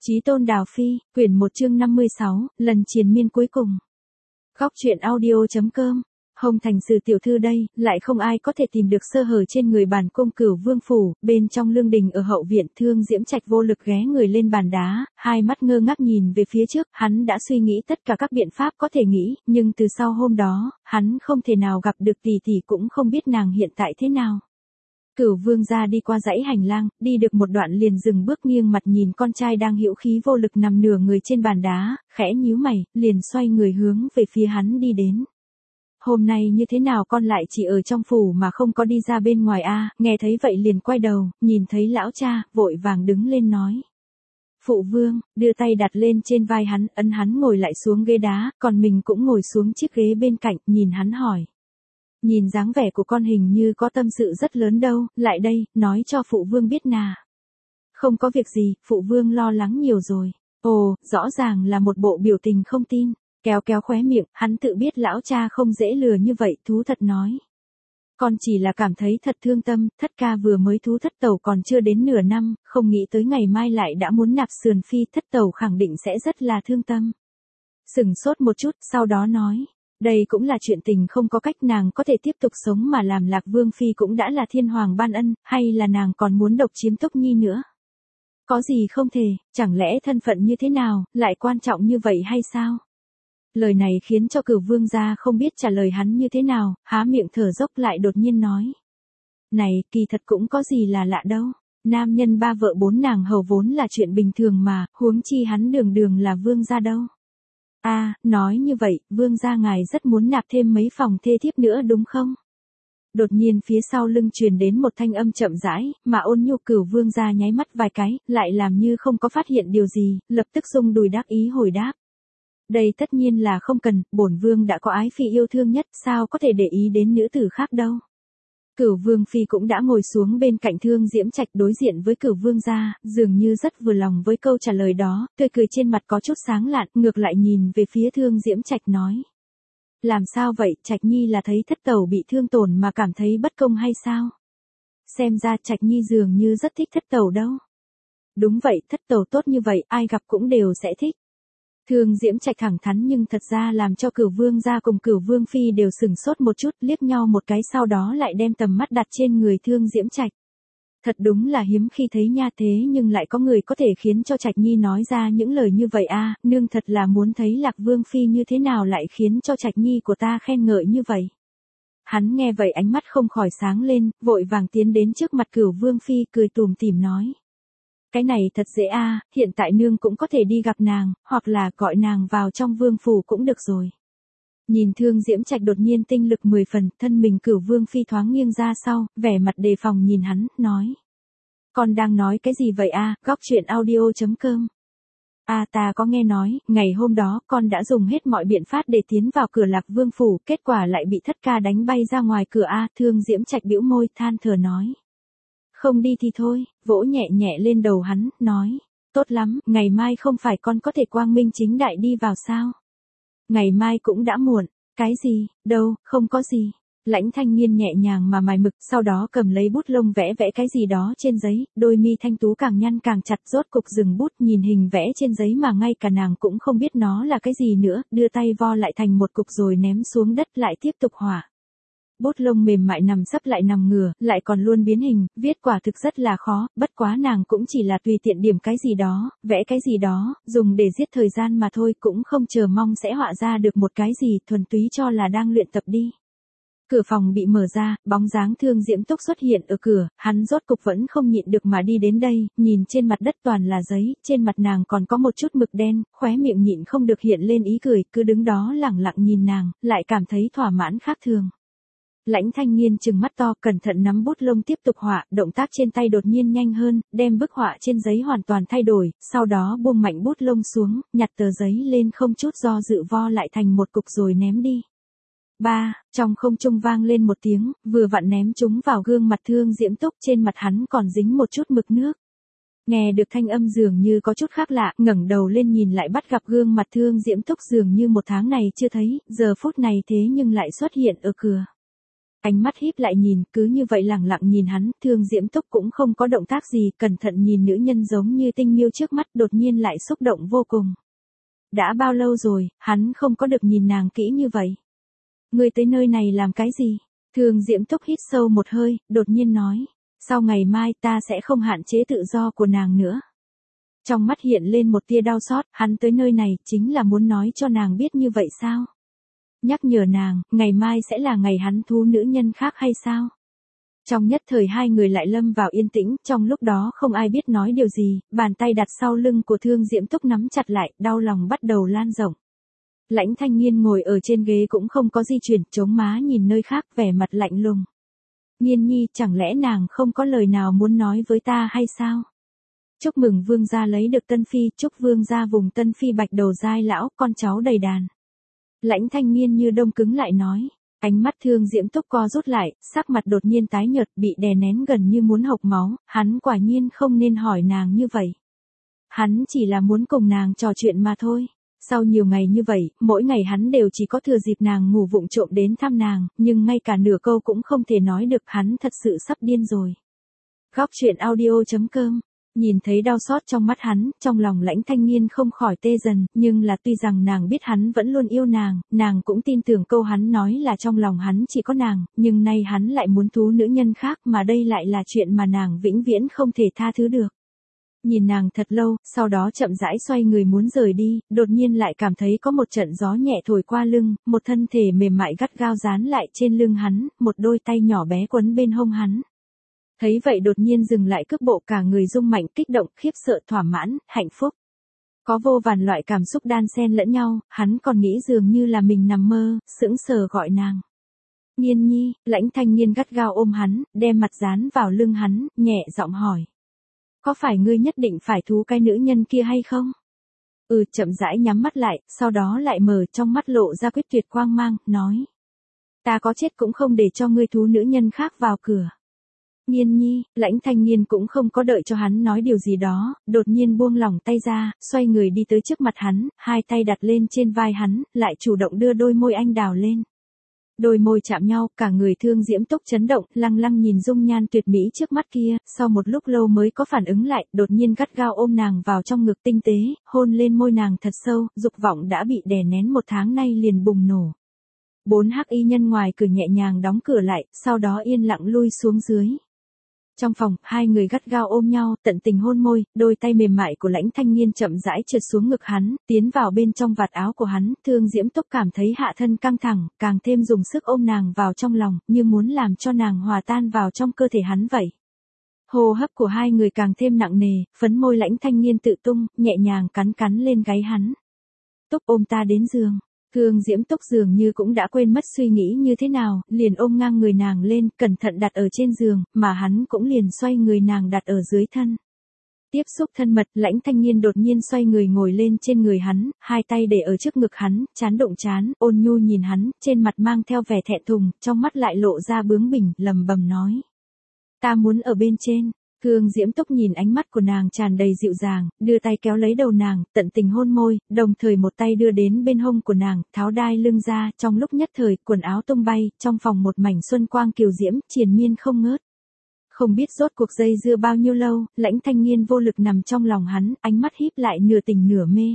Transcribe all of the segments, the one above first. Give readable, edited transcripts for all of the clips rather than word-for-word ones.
Chí Tôn Đào Phi, quyển 1 chương 56, lần triền miên cuối cùng. Góc truyện audio.com. Hồng Thành Sử tiểu thư đây, lại không ai có thể tìm được sơ hở trên người bản cung Cửu Vương phủ, bên trong lương đình ở hậu viện, Thương Diễm Trạch vô lực ghé người lên bàn đá, hai mắt ngơ ngác nhìn về phía trước, hắn đã suy nghĩ tất cả các biện pháp có thể nghĩ, nhưng từ sau hôm đó, hắn không thể nào gặp được tỷ tỷ, cũng không biết nàng hiện tại thế nào. Cửu Vương gia đi qua dãy hành lang, đi được một đoạn liền dừng bước, nghiêng mặt nhìn con trai đang hữu khí vô lực nằm nửa người trên bàn đá, khẽ nhíu mày, liền xoay người hướng về phía hắn đi đến. Hôm nay như thế nào con lại chỉ ở trong phủ mà không có đi ra bên ngoài a? Nghe thấy vậy liền quay đầu, nhìn thấy lão cha, vội vàng đứng lên nói. Phụ vương, đưa tay đặt lên trên vai hắn, ấn hắn ngồi lại xuống ghế đá, còn mình cũng ngồi xuống chiếc ghế bên cạnh, nhìn hắn hỏi. Nhìn dáng vẻ của con hình như có tâm sự rất lớn đâu, lại đây, nói cho phụ vương biết nà. Không có việc gì, phụ vương lo lắng nhiều rồi. Ồ, rõ ràng là một bộ biểu tình không tin. Kéo kéo khóe miệng, hắn tự biết lão cha không dễ lừa như vậy, thú thật nói. Con chỉ là cảm thấy thật thương tâm, thất ca vừa mới thú thất tẩu còn chưa đến nửa năm, không nghĩ tới ngày mai lại đã muốn nạp sườn phi, thất tẩu khẳng định sẽ rất là thương tâm. Sửng sốt một chút, sau đó nói. Đây cũng là chuyện tình không có cách, nàng có thể tiếp tục sống mà làm Lạc Vương phi cũng đã là thiên hoàng ban ân, hay là nàng còn muốn độc chiếm Túc Nhi nữa? Có gì không thể, chẳng lẽ thân phận như thế nào, lại quan trọng như vậy hay sao? Lời này khiến cho Cửu Vương gia không biết trả lời hắn như thế nào, há miệng thở dốc lại đột nhiên nói. Này, kỳ thật cũng có gì là lạ đâu. Nam nhân ba vợ bốn nàng hầu vốn là chuyện bình thường mà, huống chi hắn đường đường là vương gia đâu. Nói như vậy, vương gia ngài rất muốn nạp thêm mấy phòng thê thiếp nữa đúng không? Đột nhiên phía sau lưng truyền đến một thanh âm chậm rãi, mà Ôn Nhu Cửu Vương gia nháy mắt vài cái, lại làm như không có phát hiện điều gì, lập tức rung đùi đáp ý hồi đáp. Đây tất nhiên là không cần, bổn vương đã có ái phi yêu thương nhất, sao có thể để ý đến nữ tử khác đâu. Cửu Vương phi cũng đã ngồi xuống bên cạnh Thương Diễm Trạch đối diện với Cửu Vương gia, dường như rất vừa lòng với câu trả lời đó, tươi cười trên mặt có chút sáng lạn, ngược lại nhìn về phía Thương Diễm Trạch nói. Làm sao vậy, Trạch Nhi là thấy thất tẩu bị thương tổn mà cảm thấy bất công hay sao? Xem ra Trạch Nhi dường như rất thích thất tẩu đâu. Đúng vậy, thất tẩu tốt như vậy, ai gặp cũng đều sẽ thích. Thương Diễm Trạch thẳng thắn nhưng thật ra làm cho Cửu Vương gia cùng Cửu Vương phi đều sửng sốt một chút, liếc nhau một cái, sau đó lại đem tầm mắt đặt trên người Thương Diễm Trạch. Thật đúng là hiếm khi thấy nha, thế nhưng lại có người có thể khiến cho Trạch Nhi nói ra những lời như vậy nương thật là muốn thấy Lạc Vương phi như thế nào lại khiến cho Trạch Nhi của ta khen ngợi như vậy. Hắn nghe vậy ánh mắt không khỏi sáng lên, vội vàng tiến đến trước mặt Cửu Vương phi, cười tủm tỉm nói. Cái này thật dễ hiện tại nương cũng có thể đi gặp nàng, hoặc là gọi nàng vào trong vương phủ cũng được rồi. Nhìn Thương Diễm Trạch đột nhiên tinh lực 10 phần, thân mình Cửu Vương phi thoáng nghiêng ra sau, vẻ mặt đề phòng nhìn hắn, nói. Con đang nói cái gì vậy góc truyện audio.com. Ta có nghe nói, ngày hôm đó con đã dùng hết mọi biện pháp để tiến vào cửa Lạc Vương phủ, kết quả lại bị thất ca đánh bay ra ngoài cửa Thương Diễm Trạch bĩu môi, than thở nói. Không đi thì thôi, vỗ nhẹ nhẹ lên đầu hắn, nói. Tốt lắm, ngày mai không phải con có thể quang minh chính đại đi vào sao? Ngày mai cũng đã muộn. Cái gì, đâu, không có gì. Lãnh Thanh Nghiên nhẹ nhàng mà mài mực, sau đó cầm lấy bút lông vẽ cái gì đó trên giấy, đôi mi thanh tú càng nhăn càng chặt, rốt cục dừng bút, nhìn hình vẽ trên giấy mà ngay cả nàng cũng không biết nó là cái gì nữa, đưa tay vo lại thành một cục rồi ném xuống đất, lại tiếp tục họa. Bút lông mềm mại nằm sấp lại nằm ngửa, lại còn luôn biến hình, viết quả thực rất là khó, bất quá nàng cũng chỉ là tùy tiện điểm cái gì đó, vẽ cái gì đó, dùng để giết thời gian mà thôi, cũng không chờ mong sẽ họa ra được một cái gì, thuần túy cho là đang luyện tập đi. Cửa phòng bị mở ra, bóng dáng Thương Diễm Túc xuất hiện ở cửa, hắn rốt cục vẫn không nhịn được mà đi đến đây, nhìn trên mặt đất toàn là giấy, trên mặt nàng còn có một chút mực đen, khóe miệng nhịn không được hiện lên ý cười, cứ đứng đó lẳng lặng nhìn nàng, lại cảm thấy thỏa mãn khác thường. Lãnh Thanh Nghiên trừng mắt to, cẩn thận nắm bút lông tiếp tục họa, động tác trên tay đột nhiên nhanh hơn, đem bức họa trên giấy hoàn toàn thay đổi, sau đó buông mạnh bút lông xuống, nhặt tờ giấy lên không chút do dự vo lại thành một cục rồi ném đi. Trong không trung vang lên một tiếng, vừa vặn ném chúng vào gương mặt Thương Diễm Túc, trên mặt hắn còn dính một chút mực nước. Nghe được thanh âm dường như có chút khác lạ, ngẩng đầu lên nhìn lại bắt gặp gương mặt Thương Diễm Túc dường như một tháng này chưa thấy, giờ phút này thế nhưng lại xuất hiện ở cửa. Ánh mắt híp lại nhìn, cứ như vậy lẳng lặng nhìn hắn, Thương Diễm Túc cũng không có động tác gì, cẩn thận nhìn nữ nhân giống như tinh miêu trước mắt, đột nhiên lại xúc động vô cùng. Đã bao lâu rồi, hắn không có được nhìn nàng kỹ như vậy. Ngươi tới nơi này làm cái gì? Thương Diễm Túc hít sâu một hơi, đột nhiên nói. Sau ngày mai ta sẽ không hạn chế tự do của nàng nữa. Trong mắt hiện lên một tia đau xót, hắn tới nơi này chính là muốn nói cho nàng biết như vậy sao? Nhắc nhở nàng, ngày mai sẽ là ngày hắn thú nữ nhân khác hay sao? Trong nhất thời hai người lại lâm vào yên tĩnh, trong lúc đó không ai biết nói điều gì, bàn tay đặt sau lưng của Thương Diễm Túc nắm chặt lại, đau lòng bắt đầu lan rộng. Lãnh Thanh Nghiên ngồi ở trên ghế cũng không có di chuyển, chống má nhìn nơi khác, vẻ mặt lạnh lùng. Nghiên nhi, chẳng lẽ nàng không có lời nào muốn nói với ta hay sao? Chúc mừng vương gia lấy được tân phi, chúc vương gia vùng tân phi bạch đầu giai lão, con cháu đầy đàn. Lãnh Thanh Nghiên như đông cứng lại nói. Ánh mắt Thương Diễm Túc co rút lại, sắc mặt đột nhiên tái nhợt, bị đè nén gần như muốn hộc máu, hắn quả nhiên không nên hỏi nàng như vậy. Hắn chỉ là muốn cùng nàng trò chuyện mà thôi. Sau nhiều ngày như vậy, mỗi ngày hắn đều chỉ có thừa dịp nàng ngủ vụng trộm đến thăm nàng, nhưng ngay cả nửa câu cũng không thể nói được, hắn thật sự sắp điên rồi. Góc truyện audio.com. Nhìn thấy đau xót trong mắt hắn, trong lòng Lãnh Thanh Nghiên không khỏi tê dần, nhưng là tuy rằng nàng biết hắn vẫn luôn yêu nàng cũng tin tưởng câu hắn nói là trong lòng hắn chỉ có nàng, nhưng nay hắn lại muốn thú nữ nhân khác, mà đây lại là chuyện mà nàng vĩnh viễn không thể tha thứ được. Nhìn nàng thật lâu, sau đó chậm rãi xoay người muốn rời đi, đột nhiên lại cảm thấy có một trận gió nhẹ thổi qua lưng, một thân thể mềm mại gắt gao dán lại trên lưng hắn, một đôi tay nhỏ bé quấn bên hông hắn. Thấy vậy đột nhiên dừng lại cước bộ, cả người rung mạnh, kích động, khiếp sợ, thỏa mãn, hạnh phúc. Có vô vàn loại cảm xúc đan xen lẫn nhau, hắn còn nghĩ dường như là mình nằm mơ, sững sờ gọi nàng. Nghiên nhi, Lãnh Thanh Nghiên gắt gao ôm hắn, đem mặt dán vào lưng hắn, nhẹ giọng hỏi. Có phải ngươi nhất định phải thú cái nữ nhân kia hay không? Chậm rãi nhắm mắt lại, sau đó lại mở, trong mắt lộ ra quyết tuyệt quang mang, nói. Ta có chết cũng không để cho ngươi thú nữ nhân khác vào cửa. Nghiên nhi, Lãnh Thanh Nghiên cũng không có đợi cho hắn nói điều gì đó, đột nhiên buông lỏng tay ra, xoay người đi tới trước mặt hắn, hai tay đặt lên trên vai hắn, lại chủ động đưa đôi môi anh đào lên. Đôi môi chạm nhau, cả người Thương Diễm Túc chấn động, lăng lăng nhìn dung nhan tuyệt mỹ trước mắt kia, sau một lúc lâu mới có phản ứng lại, đột nhiên gắt gao ôm nàng vào trong ngực tinh tế, hôn lên môi nàng thật sâu, dục vọng đã bị đè nén một tháng nay liền bùng nổ. 4 hắc y nhân ngoài cửa nhẹ nhàng đóng cửa lại, sau đó yên lặng lui xuống dưới. Trong phòng, hai người gắt gao ôm nhau, tận tình hôn môi, đôi tay mềm mại của Lãnh Thanh Nghiên chậm rãi trượt xuống ngực hắn, tiến vào bên trong vạt áo của hắn, Thương Diễm Túc cảm thấy hạ thân căng thẳng, càng thêm dùng sức ôm nàng vào trong lòng, như muốn làm cho nàng hòa tan vào trong cơ thể hắn vậy. Hô hấp của hai người càng thêm nặng nề, phấn môi Lãnh Thanh Nghiên tự tung, nhẹ nhàng cắn cắn lên gáy hắn. Túc ôm ta đến giường. Thương Diễm Túc dường như cũng đã quên mất suy nghĩ như thế nào, liền ôm ngang người nàng lên, cẩn thận đặt ở trên giường, mà hắn cũng liền xoay người nàng đặt ở dưới thân. Tiếp xúc thân mật, Lãnh Thanh Nghiên đột nhiên xoay người ngồi lên trên người hắn, hai tay để ở trước ngực hắn, trán đụng trán, ôn nhu nhìn hắn, trên mặt mang theo vẻ thẹn thùng, trong mắt lại lộ ra bướng bỉnh, lẩm bẩm nói. Ta muốn ở bên trên. Thương Diễm Túc nhìn ánh mắt của nàng tràn đầy dịu dàng, đưa tay kéo lấy đầu nàng, tận tình hôn môi, đồng thời một tay đưa đến bên hông của nàng, tháo đai lưng ra, trong lúc nhất thời, quần áo tung bay, trong phòng một mảnh xuân quang kiều diễm, triền miên không ngớt. Không biết rốt cuộc dây dưa bao nhiêu lâu, Lãnh Thanh Nghiên vô lực nằm trong lòng hắn, ánh mắt híp lại nửa tỉnh nửa mê.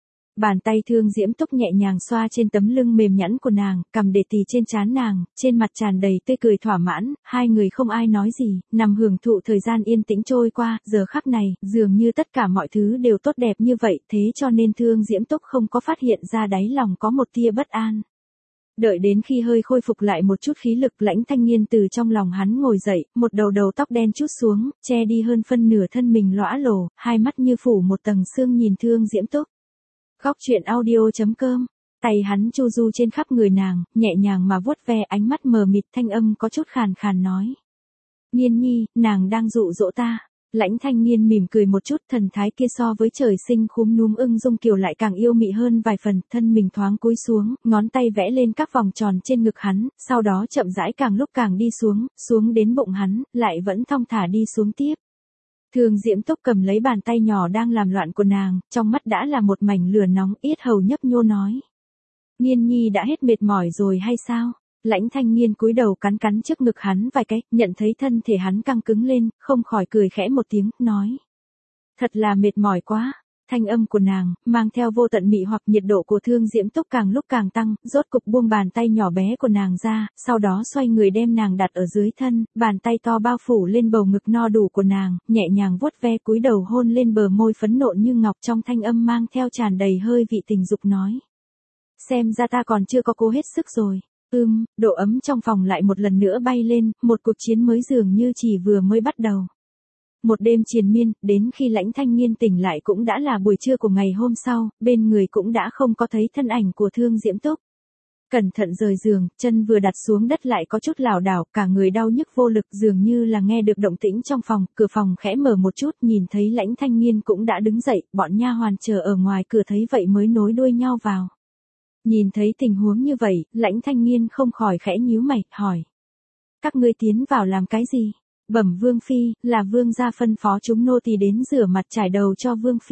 Bàn tay Thương Diễm Túc nhẹ nhàng xoa trên tấm lưng mềm nhẵn của nàng, cầm để tì trên trán nàng, trên mặt tràn đầy tươi cười thỏa mãn, hai người không ai nói gì, nằm hưởng thụ thời gian yên tĩnh trôi qua, giờ khắc này, dường như tất cả mọi thứ đều tốt đẹp như vậy, thế cho nên Thương Diễm Túc không có phát hiện ra đáy lòng có một tia bất an. Đợi đến khi hơi khôi phục lại một chút khí lực, Lãnh Thanh Nghiên từ trong lòng hắn ngồi dậy, một đầu tóc đen trút xuống, che đi hơn phân nửa thân mình lõa lồ, hai mắt như phủ một tầng sương nhìn Thương Diễm Túc. Góc truyện audio.com. Tay hắn chu du trên khắp người nàng, nhẹ nhàng mà vuốt ve, ánh mắt mờ mịt, thanh âm có chút khàn khàn nói. Nghiên nhi, nàng đang dụ dỗ ta. Lãnh Thanh Nghiên mỉm cười một chút, thần thái kia so với trời sinh khúm núm ưng dung kiều lại càng yêu mị hơn vài phần, thân mình thoáng cúi xuống, ngón tay vẽ lên các vòng tròn trên ngực hắn, sau đó chậm rãi càng lúc càng đi xuống đến bụng hắn, lại vẫn thong thả đi xuống tiếp. Thương Diễm Túc cầm lấy bàn tay nhỏ đang làm loạn của nàng, trong mắt đã là một mảnh lửa nóng, yết hầu nhấp nhô nói. Nghiên nhi đã hết mệt mỏi rồi hay sao? Lãnh Thanh Nghiên cúi đầu cắn cắn trước ngực hắn vài cái, nhận thấy thân thể hắn căng cứng lên, không khỏi cười khẽ một tiếng, nói. Thật là mệt mỏi quá. Thanh âm của nàng, mang theo vô tận mị hoặc nhiệt độ của Thương Diễm Túc càng lúc càng tăng, rốt cục buông bàn tay nhỏ bé của nàng ra, sau đó xoay người đem nàng đặt ở dưới thân, bàn tay to bao phủ lên bầu ngực no đủ của nàng, nhẹ nhàng vuốt ve cúi đầu hôn lên bờ môi phấn nộn như ngọc, trong thanh âm mang theo tràn đầy hơi vị tình dục nói. Xem ra ta còn chưa có cố hết sức rồi. Độ ấm trong phòng lại một lần nữa bay lên, một cuộc chiến mới dường như chỉ vừa mới bắt đầu. Một đêm triền miên, đến khi Lãnh Thanh Nghiên tỉnh lại cũng đã là buổi trưa của ngày hôm sau, bên người cũng đã không có thấy thân ảnh của Thương Diễm Túc. Cẩn thận rời giường, chân vừa đặt xuống đất lại có chút lảo đảo, cả người đau nhức vô lực, dường như là nghe được động tĩnh trong phòng, cửa phòng khẽ mở một chút, nhìn thấy Lãnh Thanh Nghiên cũng đã đứng dậy, bọn nha hoàn chờ ở ngoài cửa thấy vậy mới nối đuôi nhau vào. Nhìn thấy tình huống như vậy, Lãnh Thanh Nghiên không khỏi khẽ nhíu mày, hỏi. Các ngươi tiến vào làm cái gì? Bẩm Vương Phi, là Vương gia phân phó chúng nô tỳ đến rửa mặt trải đầu cho Vương Phi.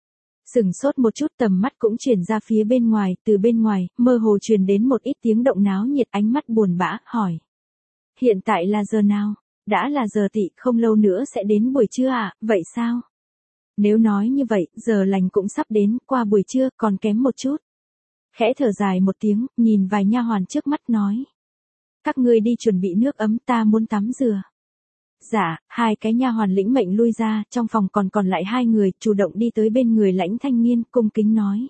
Sừng sốt một chút, tầm mắt cũng chuyển ra phía bên ngoài, từ bên ngoài, mơ hồ truyền đến một ít tiếng động náo nhiệt, ánh mắt buồn bã, hỏi. Hiện tại là giờ nào? Đã là giờ tỵ, không lâu nữa sẽ đến buổi trưa à, vậy sao? Nếu nói như vậy, giờ lành cũng sắp đến, qua buổi trưa, còn kém một chút. Khẽ thở dài một tiếng, nhìn vài nha hoàn trước mắt nói. Các ngươi đi chuẩn bị nước ấm, ta muốn tắm rửa. Dạ, hai cái nha hoàn lĩnh mệnh lui ra, trong phòng còn lại hai người, chủ động đi tới bên người Lãnh Thanh Nghiên, cung kính nói.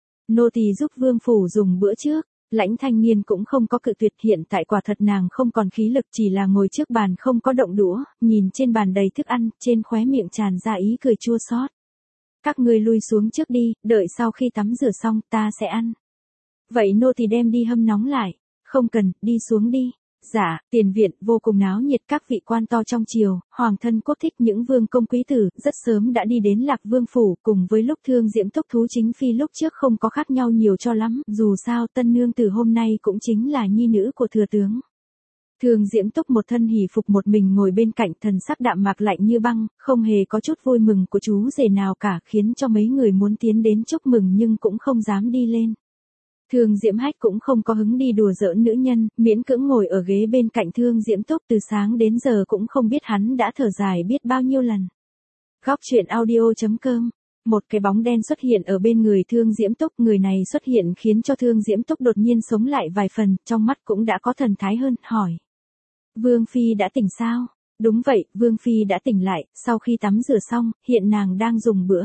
Nô tỳ giúp Vương phủ dùng bữa trước. Lãnh Thanh Nghiên cũng không có cự tuyệt, hiện tại quả thật nàng không còn khí lực, chỉ là ngồi trước bàn không có động đũa, nhìn trên bàn đầy thức ăn, trên khóe miệng tràn ra ý cười chua xót. Các ngươi lui xuống trước đi, đợi sau khi tắm rửa xong, ta sẽ ăn. Vậy nô tỳ đem đi hâm nóng lại. Không cần, đi xuống đi. Dạ, tiền viện vô cùng náo nhiệt, các vị quan to trong triều, hoàng thân quốc thích, những vương công quý tử, rất sớm đã đi đến Lạc Vương phủ, cùng với lúc Thương Diễm Túc thú chính phi lúc trước không có khác nhau nhiều cho lắm, dù sao tân nương tử hôm nay cũng chính là nhi nữ của thừa tướng. Thương Diễm Túc một thân hỉ phục một mình ngồi bên cạnh, thần sắc đạm mạc lạnh như băng, không hề có chút vui mừng của chú rể nào cả, khiến cho mấy người muốn tiến đến chúc mừng nhưng cũng không dám đi lên. Thương Diễm Hách cũng không có hứng đi đùa giỡn nữ nhân, miễn cưỡng ngồi ở ghế bên cạnh Thương Diễm Túc, từ sáng đến giờ cũng không biết hắn đã thở dài biết bao nhiêu lần. Góc truyện audio.com. Một cái bóng đen xuất hiện ở bên người Thương Diễm Túc, người này xuất hiện khiến cho Thương Diễm Túc đột nhiên sống lại vài phần, trong mắt cũng đã có thần thái hơn, hỏi. Vương Phi đã tỉnh sao? Đúng vậy, Vương Phi đã tỉnh lại, sau khi tắm rửa xong, hiện nàng đang dùng bữa.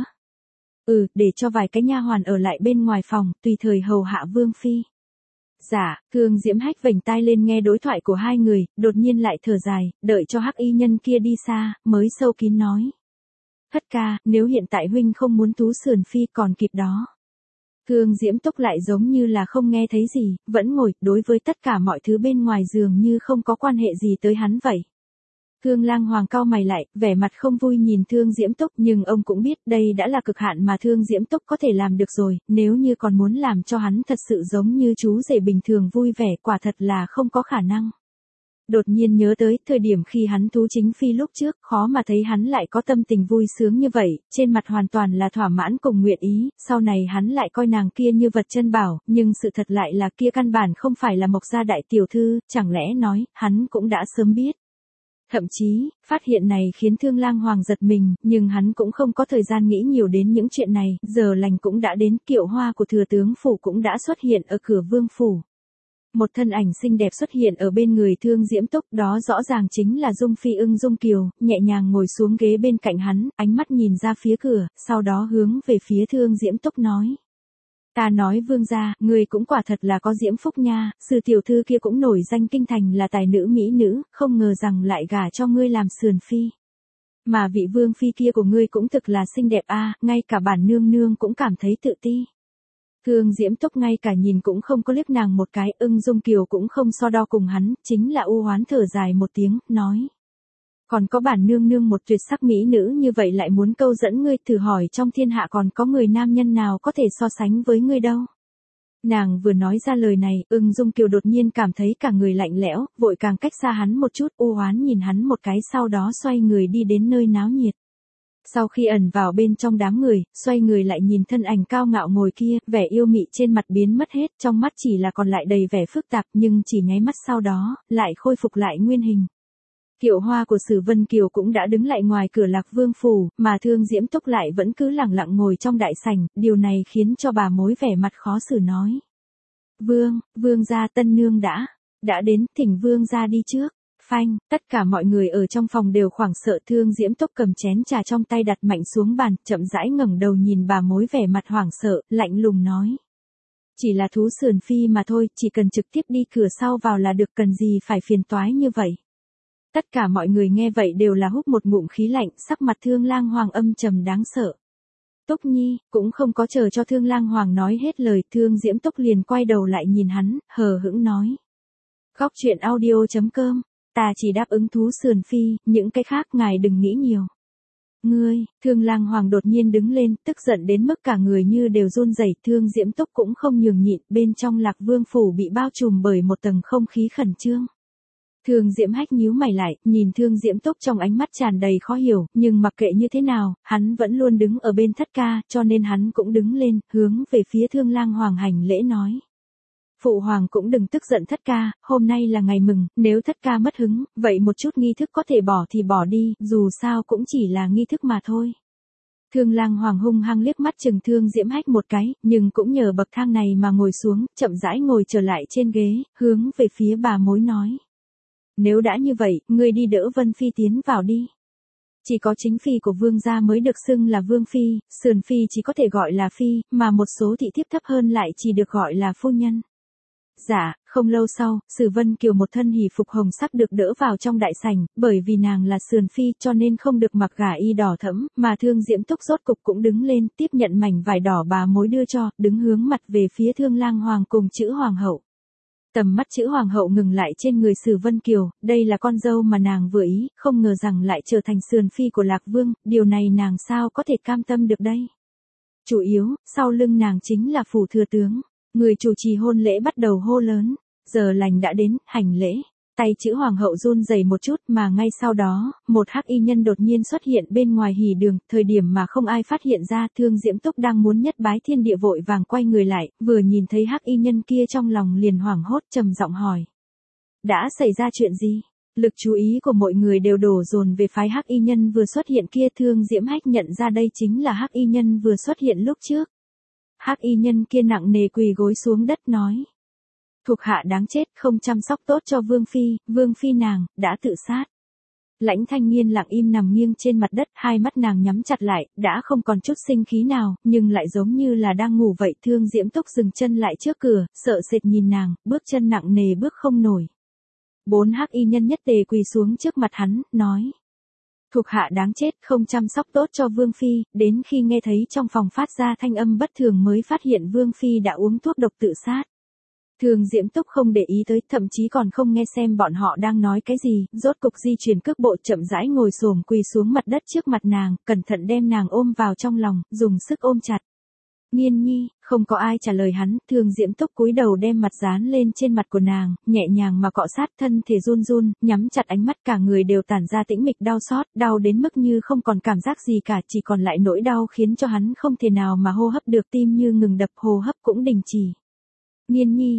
Để cho vài cái nha hoàn ở lại bên ngoài phòng, tùy thời hầu hạ Vương Phi. Dạ, Thương Diễm Hách vểnh tai lên nghe đối thoại của hai người, đột nhiên lại thở dài, đợi cho Hắc y nhân kia đi xa, mới sâu kín nói. Hất ca, nếu hiện tại huynh không muốn tú sườn Phi còn kịp đó. Thương Diễm Túc lại giống như là không nghe thấy gì, vẫn ngồi, đối với tất cả mọi thứ bên ngoài dường như không có quan hệ gì tới hắn vậy. Thương Lang Hoàng cau mày lại, vẻ mặt không vui nhìn Thương Diễm Túc, nhưng ông cũng biết đây đã là cực hạn mà Thương Diễm Túc có thể làm được rồi, nếu như còn muốn làm cho hắn thật sự giống như chú rể bình thường vui vẻ, quả thật là không có khả năng. Đột nhiên nhớ tới thời điểm khi hắn tú chính phi lúc trước, khó mà thấy hắn lại có tâm tình vui sướng như vậy, trên mặt hoàn toàn là thỏa mãn cùng nguyện ý, sau này hắn lại coi nàng kia như vật chân bảo, nhưng sự thật lại là kia căn bản không phải là Mộc gia đại tiểu thư, chẳng lẽ nói, hắn cũng đã sớm biết. Thậm chí, phát hiện này khiến Thương Lang Hoàng giật mình, nhưng hắn cũng không có thời gian nghĩ nhiều đến những chuyện này, giờ lành cũng đã đến, kiệu hoa của thừa tướng phủ cũng đã xuất hiện ở cửa vương phủ. Một thân ảnh xinh đẹp xuất hiện ở bên người Thương Diễm Túc, đó rõ ràng chính là Dung Phi Ưng Dung Kiều, nhẹ nhàng ngồi xuống ghế bên cạnh hắn, ánh mắt nhìn ra phía cửa, sau đó hướng về phía Thương Diễm Túc nói. Ta nói vương gia, người cũng quả thật là có diễm phúc nha, sư tiểu thư kia cũng nổi danh kinh thành là tài nữ mỹ nữ, không ngờ rằng lại gả cho ngươi làm sườn phi. Mà vị vương phi kia của ngươi cũng thực là xinh đẹp a, ngay cả bản nương nương cũng cảm thấy tự ti. Thương Diễm Túc ngay cả nhìn cũng không có liếc nàng một cái, Ưng Dung Kiều cũng không so đo cùng hắn, chính là u hoán thở dài một tiếng, nói. Còn có bản nương nương một tuyệt sắc mỹ nữ như vậy lại muốn câu dẫn ngươi, thử hỏi trong thiên hạ còn có người nam nhân nào có thể so sánh với ngươi đâu. Nàng vừa nói ra lời này, Ưng Dung Kiều đột nhiên cảm thấy cả người lạnh lẽo, vội càng cách xa hắn một chút, u hoán nhìn hắn một cái, sau đó xoay người đi đến nơi náo nhiệt. Sau khi ẩn vào bên trong đám người, xoay người lại nhìn thân ảnh cao ngạo ngồi kia, vẻ yêu mị trên mặt biến mất hết, trong mắt chỉ là còn lại đầy vẻ phức tạp nhưng chỉ nháy mắt sau đó, lại khôi phục lại nguyên hình. Kiệu hoa của Sử Vân Kiều cũng đã đứng lại ngoài cửa Lạc Vương phủ, mà Thương Diễm Túc lại vẫn cứ lẳng lặng ngồi trong đại sảnh, điều này khiến cho bà mối vẻ mặt khó xử nói. Vương gia tân nương đã đến, thỉnh vương gia đi trước. Phanh, tất cả mọi người ở trong phòng đều hoảng sợ. Thương Diễm Túc cầm chén trà trong tay đặt mạnh xuống bàn, chậm rãi ngẩng đầu nhìn bà mối vẻ mặt hoảng sợ, lạnh lùng nói. Chỉ là thú sườn phi mà thôi, chỉ cần trực tiếp đi cửa sau vào là được, cần gì phải phiền toái như vậy. Tất cả mọi người nghe vậy đều là hút một ngụm khí lạnh, sắc mặt Thương Lang Hoàng âm trầm đáng sợ. Túc Nhi, cũng không có chờ cho Thương Lang Hoàng nói hết lời, Thương Diễm Túc liền quay đầu lại nhìn hắn, hờ hững nói. Góc truyện audio.com, ta chỉ đáp ứng thú sườn phi, những cái khác ngài đừng nghĩ nhiều. Ngươi, Thương Lang Hoàng đột nhiên đứng lên, tức giận đến mức cả người như đều run rẩy. Thương Diễm Túc cũng không nhường nhịn, bên trong Lạc Vương phủ bị bao trùm bởi một tầng không khí khẩn trương. Thương Diễm Hách nhíu mày lại, nhìn Thương Diễm Túc trong ánh mắt tràn đầy khó hiểu, nhưng mặc kệ như thế nào, hắn vẫn luôn đứng ở bên thất ca, cho nên hắn cũng đứng lên, hướng về phía Thương Lang Hoàng hành lễ nói. Phụ hoàng cũng đừng tức giận thất ca, hôm nay là ngày mừng, nếu thất ca mất hứng, vậy một chút nghi thức có thể bỏ thì bỏ đi, dù sao cũng chỉ là nghi thức mà thôi. Thương Lang Hoàng hung hăng liếc mắt chừng Thương Diễm Hách một cái, nhưng cũng nhờ bậc thang này mà ngồi xuống, chậm rãi ngồi trở lại trên ghế, hướng về phía bà mối nói. Nếu đã như vậy, ngươi đi đỡ Vân Phi tiến vào đi. Chỉ có chính phi của vương gia mới được xưng là vương phi, sườn phi chỉ có thể gọi là phi, mà một số thị thiếp thấp hơn lại chỉ được gọi là phu nhân. Dạ, không lâu sau, Sử Vân Kiều một thân hỉ phục hồng sắc được đỡ vào trong đại sảnh, bởi vì nàng là sườn phi cho nên không được mặc gả y đỏ thẫm, mà Thương Diễm Túc rốt cục cũng đứng lên, tiếp nhận mảnh vải đỏ bà mối đưa cho, đứng hướng mặt về phía Thương Lang Hoàng cùng chữ hoàng hậu. Tầm mắt chữ hoàng hậu ngừng lại trên người Sử Vân Kiều, đây là con dâu mà nàng vừa ý, không ngờ rằng lại trở thành sườn phi của Lạc Vương, điều này nàng sao có thể cam tâm được đây. Chủ yếu, sau lưng nàng chính là phủ thừa tướng. Người chủ trì hôn lễ bắt đầu hô lớn, giờ lành đã đến, hành lễ. Tay chữ hoàng hậu run rẩy một chút mà ngay sau đó, một hắc y nhân đột nhiên xuất hiện bên ngoài hỉ đường, thời điểm mà không ai phát hiện ra. Thương Diễm Túc đang muốn nhất bái thiên địa vội vàng quay người lại, vừa nhìn thấy hắc y nhân kia trong lòng liền hoảng hốt trầm giọng hỏi. Đã xảy ra chuyện gì? Lực chú ý của mọi người đều đổ dồn về phái hắc y nhân vừa xuất hiện kia. Thương Diễm Hách nhận ra đây chính là hắc y nhân vừa xuất hiện lúc trước. Hắc y nhân kia nặng nề quỳ gối xuống đất nói. Thuộc hạ đáng chết, không chăm sóc tốt cho vương phi nàng, đã tự sát. Lãnh Thanh Nghiên lặng im nằm nghiêng trên mặt đất, hai mắt nàng nhắm chặt lại, đã không còn chút sinh khí nào, nhưng lại giống như là đang ngủ vậy. Thương Diễm Túc dừng chân lại trước cửa, sợ sệt nhìn nàng, bước chân nặng nề bước không nổi. 4 hắc y nhân nhất tề quỳ xuống trước mặt hắn, nói. Thuộc hạ đáng chết, không chăm sóc tốt cho Vương Phi, đến khi nghe thấy trong phòng phát ra thanh âm bất thường mới phát hiện Vương Phi đã uống thuốc độc tự sát. Thương Diễm Túc không để ý tới, thậm chí còn không nghe xem bọn họ đang nói cái gì, rốt cục di chuyển cước bộ chậm rãi ngồi xổm quỳ xuống mặt đất trước mặt nàng, cẩn thận đem nàng ôm vào trong lòng, dùng sức ôm chặt. Nghiên nhi, không có ai trả lời hắn, Thương Diễm Túc cúi đầu đem mặt dán lên trên mặt của nàng, nhẹ nhàng mà cọ sát, thân thể run run, nhắm chặt ánh mắt, cả người đều tản ra tĩnh mịch đau xót, đau đến mức như không còn cảm giác gì cả, chỉ còn lại nỗi đau khiến cho hắn không thể nào mà hô hấp được, tim như ngừng đập, hô hấp cũng đình chỉ. Nghiên nhi,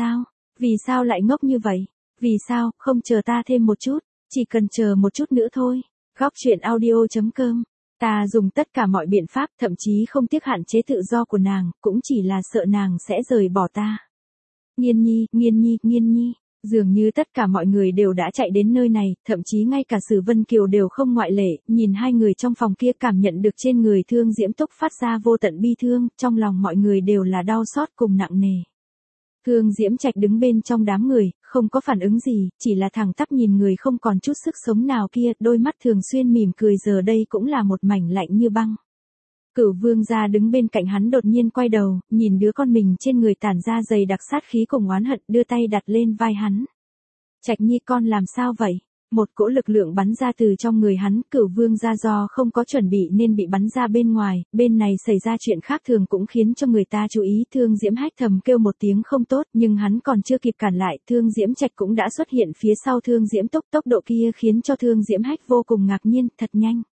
vì sao lại ngốc như vậy? Vì sao, không chờ ta thêm một chút, chỉ cần chờ một chút nữa thôi. Góc truyện audio.com. Ta dùng tất cả mọi biện pháp, thậm chí không tiếc hạn chế tự do của nàng, cũng chỉ là sợ nàng sẽ rời bỏ ta. Nghiên nhi, dường như tất cả mọi người đều đã chạy đến nơi này, thậm chí ngay cả Sử Vân Kiều đều không ngoại lệ, nhìn hai người trong phòng kia cảm nhận được trên người Thương Diễm Túc phát ra vô tận bi thương, trong lòng mọi người đều là đau xót cùng nặng nề. Thương Diễm Trạch đứng bên trong đám người, không có phản ứng gì, chỉ là thẳng tắp nhìn người không còn chút sức sống nào kia, đôi mắt thường xuyên mỉm cười giờ đây cũng là một mảnh lạnh như băng. Cửu Vương gia đứng bên cạnh hắn đột nhiên quay đầu, nhìn đứa con mình trên người tản ra dày đặc sát khí cùng oán hận, đưa tay đặt lên vai hắn. Trạch nhi con làm sao vậy? Một cỗ lực lượng bắn ra từ trong người hắn, Cửu Vương gia do không có chuẩn bị nên bị bắn ra bên ngoài, bên này xảy ra chuyện khác thường cũng khiến cho người ta chú ý. Thương Diễm Hách thầm kêu một tiếng không tốt, nhưng hắn còn chưa kịp cản lại, Thương Diễm Trạch cũng đã xuất hiện phía sau Thương Diễm Túc, tốc độ kia khiến cho Thương Diễm Hách vô cùng ngạc nhiên, thật nhanh.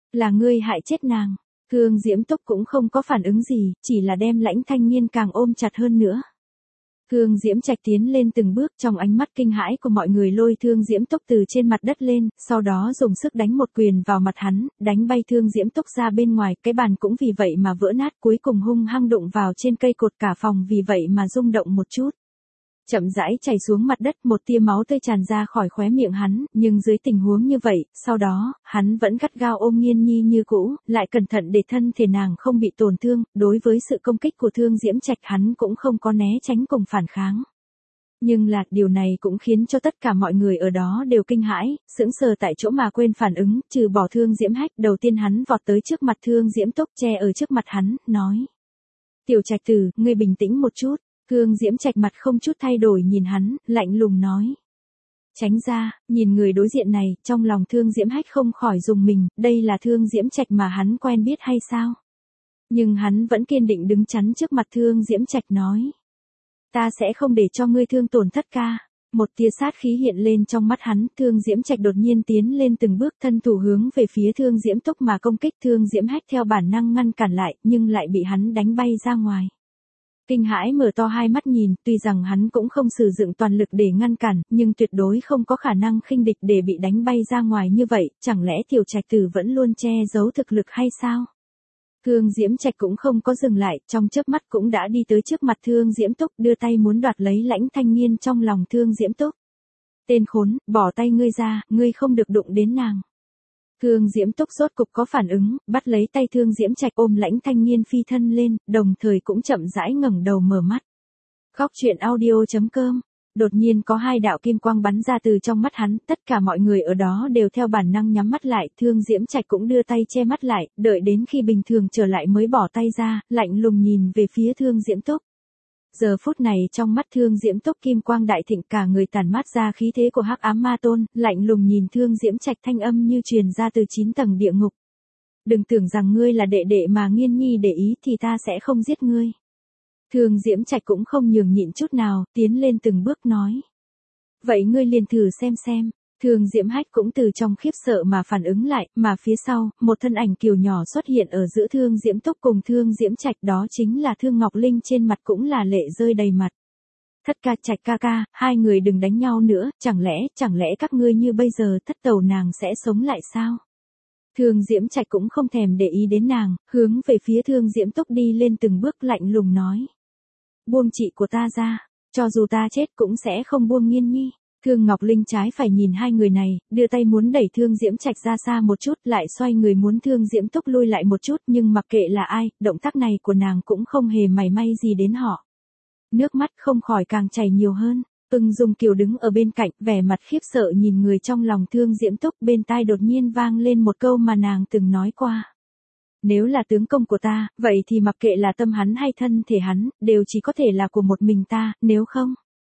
Là ngươi hại chết nàng. Thương Diễm Túc cũng không có phản ứng gì, chỉ là đem Lãnh Thanh Nghiên càng ôm chặt hơn nữa. Thương Diễm Trạch tiến lên từng bước, trong ánh mắt kinh hãi của mọi người lôi Thương Diễm Túc từ trên mặt đất lên, sau đó dùng sức đánh một quyền vào mặt hắn, đánh bay Thương Diễm Túc ra bên ngoài, cái bàn cũng vì vậy mà vỡ nát, cuối cùng hung hăng đụng vào trên cây cột, cả phòng vì vậy mà rung động một chút. Chậm rãi chảy xuống mặt đất, một tia máu tươi tràn ra khỏi khóe miệng hắn, nhưng dưới tình huống như vậy, sau đó, hắn vẫn gắt gao ôm Nghiên Nhi như cũ, lại cẩn thận để thân thể nàng không bị tổn thương, đối với sự công kích của Thương Diễm Trạch hắn cũng không có né tránh cùng phản kháng. Nhưng là, điều này cũng khiến cho tất cả mọi người ở đó đều kinh hãi, sững sờ tại chỗ mà quên phản ứng, trừ bỏ Thương Diễm Hách, đầu tiên hắn vọt tới trước mặt Thương Diễm Túc, che ở trước mặt hắn, nói: "Tiểu Trạch tử, ngươi bình tĩnh một chút." Thương Diễm Trạch mặt không chút thay đổi nhìn hắn, lạnh lùng nói: "Tránh ra." Nhìn người đối diện này, trong lòng Thương Diễm Hách không khỏi rùng mình, đây là Thương Diễm Trạch mà hắn quen biết hay sao? Nhưng hắn vẫn kiên định đứng chắn trước mặt Thương Diễm Trạch nói: "Ta sẽ không để cho ngươi thương tổn Thất ca." Một tia sát khí hiện lên trong mắt hắn, Thương Diễm Trạch đột nhiên tiến lên từng bước, thân thủ hướng về phía Thương Diễm Túc mà công kích. Thương Diễm Hách theo bản năng ngăn cản lại, nhưng lại bị hắn đánh bay ra ngoài. Kinh hãi mở to hai mắt nhìn, tuy rằng hắn cũng không sử dụng toàn lực để ngăn cản, nhưng tuyệt đối không có khả năng khinh địch để bị đánh bay ra ngoài như vậy, chẳng lẽ Tiểu Trạch tử vẫn luôn che giấu thực lực hay sao? Thương Diễm Trạch cũng không có dừng lại, trong chớp mắt cũng đã đi tới trước mặt Thương Diễm Túc, đưa tay muốn đoạt lấy Lãnh Thanh Nghiên trong lòng Thương Diễm Túc. "Tên khốn, bỏ tay ngươi ra, ngươi không được đụng đến nàng." Thương Diễm Túc rốt cục có phản ứng, bắt lấy tay Thương Diễm Trạch ôm Lãnh Thanh Nghiên phi thân lên, đồng thời cũng chậm rãi ngẩng đầu mở mắt. Khóc chuyện audio.com. Đột nhiên có hai đạo kim quang bắn ra từ trong mắt hắn, tất cả mọi người ở đó đều theo bản năng nhắm mắt lại, Thương Diễm Trạch cũng đưa tay che mắt lại, đợi đến khi bình thường trở lại mới bỏ tay ra, lạnh lùng nhìn về phía Thương Diễm Túc. Giờ phút này trong mắt Thương Diễm Túc kim quang đại thịnh, cả người tản mát ra khí thế của Hắc Ám Ma Tôn, lạnh lùng nhìn Thương Diễm Trạch, thanh âm như truyền ra từ 9 tầng địa ngục. "Đừng tưởng rằng ngươi là đệ đệ mà Nghiên Nhi để ý thì ta sẽ không giết ngươi." Thương Diễm Trạch cũng không nhường nhịn chút nào, tiến lên từng bước nói: "Vậy ngươi liền thử xem." Thương Diễm Hách cũng từ trong khiếp sợ mà phản ứng lại, mà phía sau, một thân ảnh kiều nhỏ xuất hiện ở giữa Thương Diễm Túc cùng Thương Diễm Trạch, đó chính là Thương Ngọc Linh, trên mặt cũng là lệ rơi đầy mặt. "Thất ca, Trạch ca ca, hai người đừng đánh nhau nữa, chẳng lẽ các ngươi như bây giờ thất tẩu nàng sẽ sống lại sao?" Thương Diễm Trạch cũng không thèm để ý đến nàng, hướng về phía Thương Diễm Túc đi lên từng bước, lạnh lùng nói: "Buông chị của ta ra, cho dù ta chết cũng sẽ không buông Nghiên Nhi." Thương Ngọc Linh trái phải nhìn hai người này, đưa tay muốn đẩy Thương Diễm Trạch ra xa một chút, lại xoay người muốn Thương Diễm Túc lui lại một chút, nhưng mặc kệ là ai, động tác này của nàng cũng không hề mảy may gì đến họ. Nước mắt không khỏi càng chảy nhiều hơn. Ưng Dung Kiều đứng ở bên cạnh, vẻ mặt khiếp sợ nhìn người trong lòng Thương Diễm Túc, bên tai đột nhiên vang lên một câu mà nàng từng nói qua: "Nếu là tướng công của ta, vậy thì mặc kệ là tâm hắn hay thân thể hắn, đều chỉ có thể là của một mình ta, nếu không,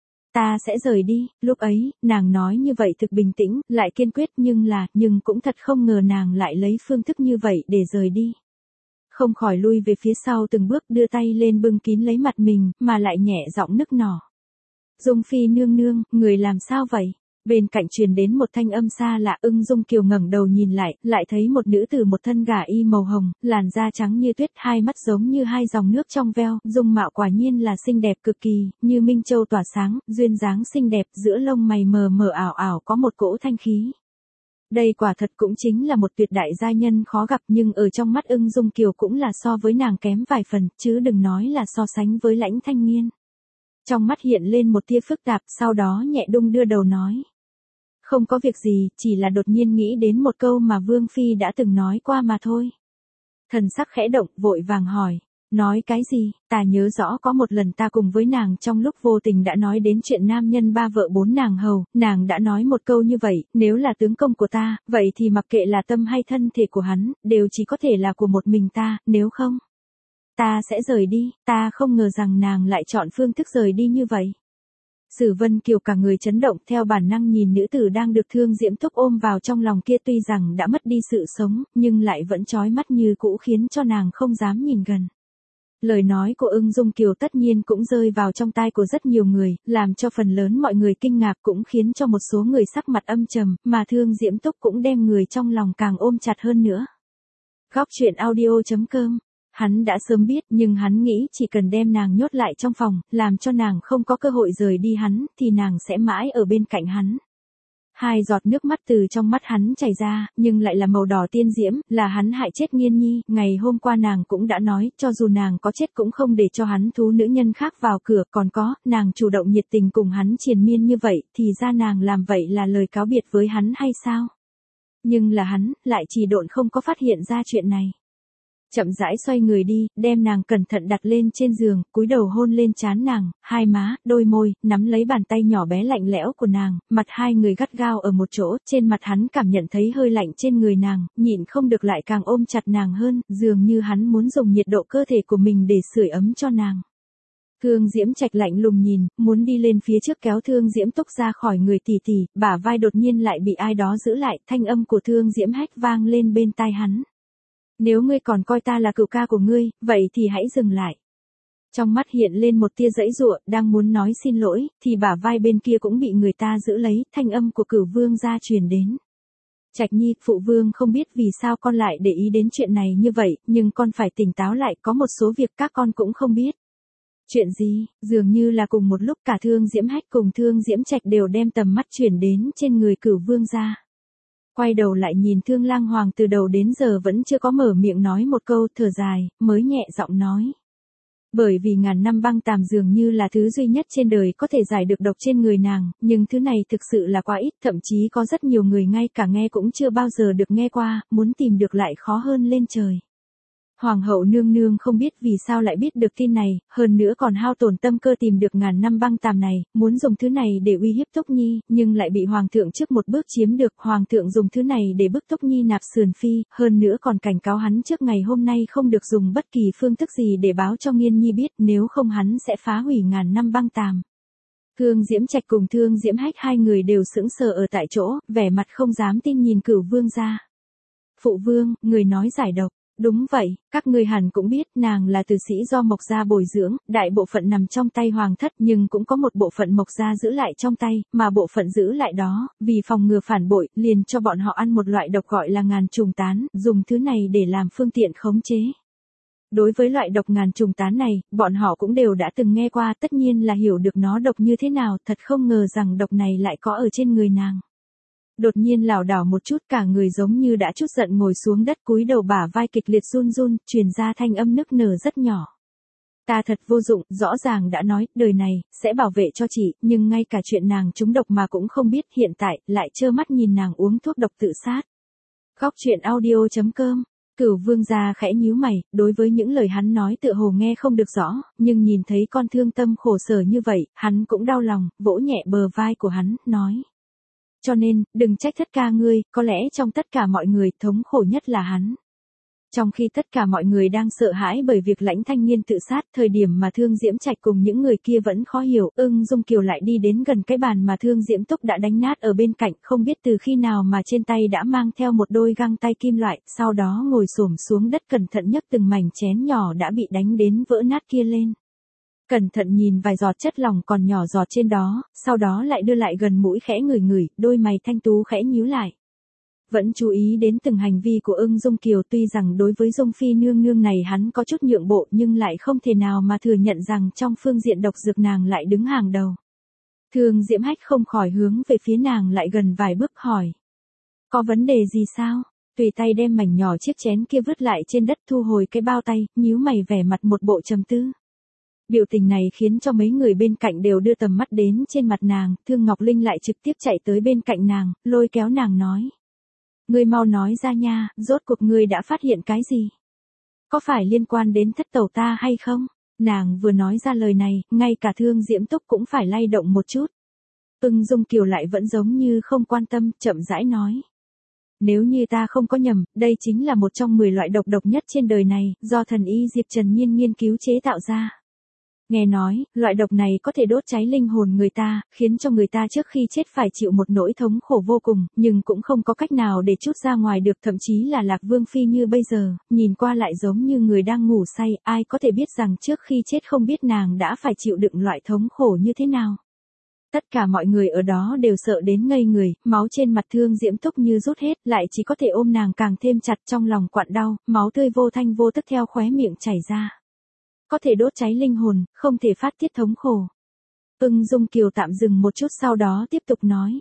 ta sẽ rời đi." Lúc ấy, nàng nói như vậy thực bình tĩnh, lại kiên quyết, nhưng cũng thật không ngờ nàng lại lấy phương thức như vậy để rời đi. Không khỏi lui về phía sau từng bước, đưa tay lên bưng kín lấy mặt mình, mà lại nhẹ giọng nức nở: "Dung Phi nương nương, người làm sao vậy?" Bên cạnh truyền đến một thanh âm xa lạ. Ưng Dung Kiều ngẩng đầu nhìn lại thấy một nữ tử một thân gả y màu hồng, làn da trắng như tuyết, hai mắt giống như hai dòng nước trong veo, dung mạo quả nhiên là xinh đẹp cực kỳ, như minh châu tỏa sáng, duyên dáng xinh đẹp, giữa lông mày mờ mờ ảo ảo có một cỗ thanh khí. Đây quả thật cũng chính là một tuyệt đại giai nhân khó gặp, nhưng ở trong mắt Ưng Dung Kiều cũng là so với nàng kém vài phần, chứ đừng nói là so sánh với Lãnh Thanh Nghiên. Trong mắt hiện lên một tia phức tạp, sau đó nhẹ đung đưa đầu nói: "Không có việc gì, chỉ là đột nhiên nghĩ đến một câu mà Vương Phi đã từng nói qua mà thôi." Thần sắc khẽ động, vội vàng hỏi: "Nói cái gì?" "Ta nhớ rõ có một lần ta cùng với nàng trong lúc vô tình đã nói đến chuyện nam nhân ba vợ bốn nàng hầu, nàng đã nói một câu như vậy: nếu là tướng công của ta, vậy thì mặc kệ là tâm hay thân thể của hắn, đều chỉ có thể là của một mình ta, nếu không, ta sẽ rời đi." Ta không ngờ rằng nàng lại chọn phương thức rời đi như vậy. Sử Vân Kiều cả người chấn động, theo bản năng nhìn nữ tử đang được Thương Diễm Túc ôm vào trong lòng kia, tuy rằng đã mất đi sự sống, nhưng lại vẫn chói mắt như cũ, khiến cho nàng không dám nhìn gần. Lời nói của Ưng Dung Kiều tất nhiên cũng rơi vào trong tai của rất nhiều người, làm cho phần lớn mọi người kinh ngạc, cũng khiến cho một số người sắc mặt âm trầm, mà Thương Diễm Túc cũng đem người trong lòng càng ôm chặt hơn nữa. Góc truyện audio.com. Hắn đã sớm biết nhưng hắn nghĩ chỉ cần đem nàng nhốt lại trong phòng, làm cho nàng không có cơ hội rời đi hắn, thì nàng sẽ mãi ở bên cạnh hắn. Hai giọt nước mắt từ trong mắt hắn chảy ra, nhưng lại là màu đỏ tiên diễm, là hắn hại chết Nghiên Nhi. Ngày hôm qua nàng cũng đã nói, cho dù nàng có chết cũng không để cho hắn thú nữ nhân khác vào cửa. Còn có, nàng chủ động nhiệt tình cùng hắn triền miên như vậy, thì ra nàng làm vậy là lời cáo biệt với hắn hay sao? Nhưng là hắn, lại chỉ độn không có phát hiện ra chuyện này. Chậm rãi xoay người đi, đem nàng cẩn thận đặt lên trên giường, cúi đầu hôn lên trán nàng, hai má, đôi môi, nắm lấy bàn tay nhỏ bé lạnh lẽo của nàng, mặt hai người gắt gao ở một chỗ, trên mặt hắn cảm nhận thấy hơi lạnh trên người nàng, nhịn không được lại càng ôm chặt nàng hơn, dường như hắn muốn dùng nhiệt độ cơ thể của mình để sưởi ấm cho nàng. Thương Diễm Trạch lạnh lùng nhìn, muốn đi lên phía trước kéo Thương Diễm Túc ra khỏi người tỷ tỷ, bả vai đột nhiên lại bị ai đó giữ lại, thanh âm của Thương Diễm Hách vang lên bên tai hắn. Nếu ngươi còn coi ta là cựu ca của ngươi, vậy thì hãy dừng lại. Trong mắt hiện lên một tia giãy giụa, đang muốn nói xin lỗi, thì bả vai bên kia cũng bị người ta giữ lấy, thanh âm của Cửu Vương gia truyền đến. Trạch Nhi, phụ vương không biết vì sao con lại để ý đến chuyện này như vậy, nhưng con phải tỉnh táo lại, có một số việc các con cũng không biết. Chuyện gì? Dường như là cùng một lúc cả Thương Diễm Hách cùng Thương Diễm Trạch đều đem tầm mắt chuyển đến trên người Cửu Vương gia. Quay đầu lại nhìn Thương Lang Hoàng từ đầu đến giờ vẫn chưa có mở miệng nói một câu, thở dài, mới nhẹ giọng nói. Bởi vì ngàn năm băng tàm dường như là thứ duy nhất trên đời có thể giải được độc trên người nàng, nhưng thứ này thực sự là quá ít, thậm chí có rất nhiều người ngay cả nghe cũng chưa bao giờ được nghe qua, muốn tìm được lại khó hơn lên trời. Hoàng hậu nương nương không biết vì sao lại biết được tin này, hơn nữa còn hao tổn tâm cơ tìm được ngàn năm băng tàm này, muốn dùng thứ này để uy hiếp Túc Nhi, nhưng lại bị Hoàng thượng trước một bước chiếm được. Hoàng thượng dùng thứ này để bức Túc Nhi nạp sườn phi, hơn nữa còn cảnh cáo hắn trước ngày hôm nay không được dùng bất kỳ phương thức gì để báo cho Nghiên Nhi biết, nếu không hắn sẽ phá hủy ngàn năm băng tàm. Thương Diễm Trạch cùng Thương Diễm Hách hai người đều sững sờ ở tại chỗ, vẻ mặt không dám tin nhìn Cửu Vương gia. Phụ vương, người nói giải độc. Đúng vậy, các ngươi hẳn cũng biết nàng là tử sĩ do Mộc gia bồi dưỡng, đại bộ phận nằm trong tay Hoàng thất nhưng cũng có một bộ phận Mộc gia giữ lại trong tay, mà bộ phận giữ lại đó, vì phòng ngừa phản bội, liền cho bọn họ ăn một loại độc gọi là ngàn trùng tán, dùng thứ này để làm phương tiện khống chế. Đối với loại độc ngàn trùng tán này, bọn họ cũng đều đã từng nghe qua, tất nhiên là hiểu được nó độc như thế nào, thật không ngờ rằng độc này lại có ở trên người nàng. Đột nhiên lảo đảo một chút, cả người giống như đã chút giận ngồi xuống đất, cúi đầu, bả vai kịch liệt run run, truyền ra thanh âm nức nở rất nhỏ. Ta thật vô dụng, rõ ràng đã nói, đời này, sẽ bảo vệ cho chị, nhưng ngay cả chuyện nàng trúng độc mà cũng không biết, hiện tại, lại trơ mắt nhìn nàng uống thuốc độc tự sát. Góc truyện audio.com. Cửu Vương gia khẽ nhíu mày, đối với những lời hắn nói tựa hồ nghe không được rõ, nhưng nhìn thấy con thương tâm khổ sở như vậy, hắn cũng đau lòng, vỗ nhẹ bờ vai của hắn, nói. Cho nên, đừng trách thất ca ngươi, có lẽ trong tất cả mọi người, thống khổ nhất là hắn. Trong khi tất cả mọi người đang sợ hãi bởi việc Lãnh Thanh Nghiên tự sát, thời điểm mà Thương Diễm Trạch cùng những người kia vẫn khó hiểu, Ưng Dung Kiều lại đi đến gần cái bàn mà Thương Diễm Túc đã đánh nát ở bên cạnh, không biết từ khi nào mà trên tay đã mang theo một đôi găng tay kim loại, sau đó ngồi xổm xuống đất cẩn thận nhấc từng mảnh chén nhỏ đã bị đánh đến vỡ nát kia lên. Cẩn thận nhìn vài giọt chất lỏng còn nhỏ giọt trên đó, sau đó lại đưa lại gần mũi khẽ ngửi ngửi, đôi mày thanh tú khẽ nhíu lại. Vẫn chú ý đến từng hành vi của Ưng Dung Kiều, tuy rằng đối với Dung Phi nương nương này hắn có chút nhượng bộ nhưng lại không thể nào mà thừa nhận rằng trong phương diện độc dược nàng lại đứng hàng đầu. Thương Diễm Hách không khỏi hướng về phía nàng lại gần vài bước hỏi. Có vấn đề gì sao? Tùy tay đem mảnh nhỏ chiếc chén kia vứt lại trên đất, thu hồi cái bao tay, nhíu mày vẻ mặt một bộ trầm tư. Biểu tình này khiến cho mấy người bên cạnh đều đưa tầm mắt đến trên mặt nàng, Thương Ngọc Linh lại trực tiếp chạy tới bên cạnh nàng, lôi kéo nàng nói. Ngươi mau nói ra nha, rốt cuộc ngươi đã phát hiện cái gì? Có phải liên quan đến thất tẩu ta hay không? Nàng vừa nói ra lời này, ngay cả Thương Diễm Túc cũng phải lay động một chút. Ưng Dung Kiều lại vẫn giống như không quan tâm, chậm rãi nói. Nếu như ta không có nhầm, đây chính là một trong 10 loại độc nhất trên đời này, do thần y Diệp Trần Nhiên nghiên cứu chế tạo ra. Nghe nói, loại độc này có thể đốt cháy linh hồn người ta, khiến cho người ta trước khi chết phải chịu một nỗi thống khổ vô cùng, nhưng cũng không có cách nào để trút ra ngoài được, thậm chí là Lạc Vương Phi như bây giờ, nhìn qua lại giống như người đang ngủ say, ai có thể biết rằng trước khi chết không biết nàng đã phải chịu đựng loại thống khổ như thế nào. Tất cả mọi người ở đó đều sợ đến ngây người, máu trên mặt Thương Diễm Túc như rút hết, lại chỉ có thể ôm nàng càng thêm chặt, trong lòng quặn đau, máu tươi vô thanh vô tức theo khóe miệng chảy ra. Có thể đốt cháy linh hồn, không thể phát tiết thống khổ. Ưng Dung Kiều tạm dừng một chút sau đó tiếp tục nói.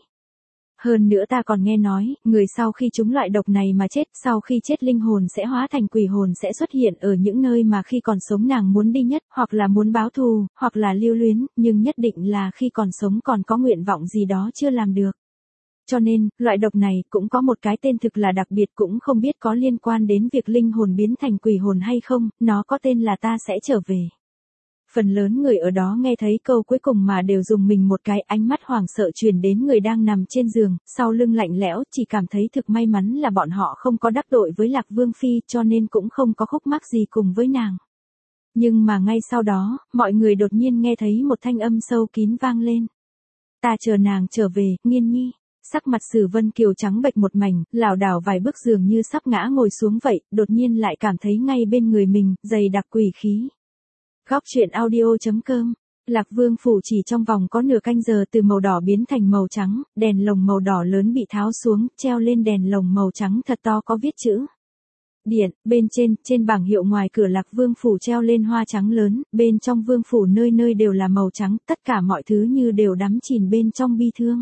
Hơn nữa ta còn nghe nói, người sau khi trúng loại độc này mà chết, sau khi chết linh hồn sẽ hóa thành quỷ hồn sẽ xuất hiện ở những nơi mà khi còn sống nàng muốn đi nhất, hoặc là muốn báo thù, hoặc là lưu luyến, nhưng nhất định là khi còn sống còn có nguyện vọng gì đó chưa làm được. Cho nên, loại độc này cũng có một cái tên thực là đặc biệt, cũng không biết có liên quan đến việc linh hồn biến thành quỷ hồn hay không, nó có tên là ta sẽ trở về. Phần lớn người ở đó nghe thấy câu cuối cùng mà đều dùng mình một cái, ánh mắt hoảng sợ truyền đến người đang nằm trên giường, sau lưng lạnh lẽo, chỉ cảm thấy thực may mắn là bọn họ không có đắc tội với Lạc Vương Phi cho nên cũng không có khúc mắc gì cùng với nàng. Nhưng mà ngay sau đó, mọi người đột nhiên nghe thấy một thanh âm sâu kín vang lên. Ta chờ nàng trở về, Nghiên Nhi. Sắc mặt Sử Vân Kiều trắng bệch một mảnh, lảo đảo vài bước dường như sắp ngã ngồi xuống vậy, đột nhiên lại cảm thấy ngay bên người mình, dày đặc quỷ khí. Góc truyện audio.com. Lạc Vương phủ chỉ trong vòng có nửa canh giờ từ màu đỏ biến thành màu trắng, đèn lồng màu đỏ lớn bị tháo xuống, treo lên đèn lồng màu trắng thật to có viết chữ Điện, bên trên bảng hiệu ngoài cửa Lạc Vương phủ treo lên hoa trắng lớn, bên trong vương phủ nơi nơi đều là màu trắng, tất cả mọi thứ như đều đắm chìm bên trong bi thương.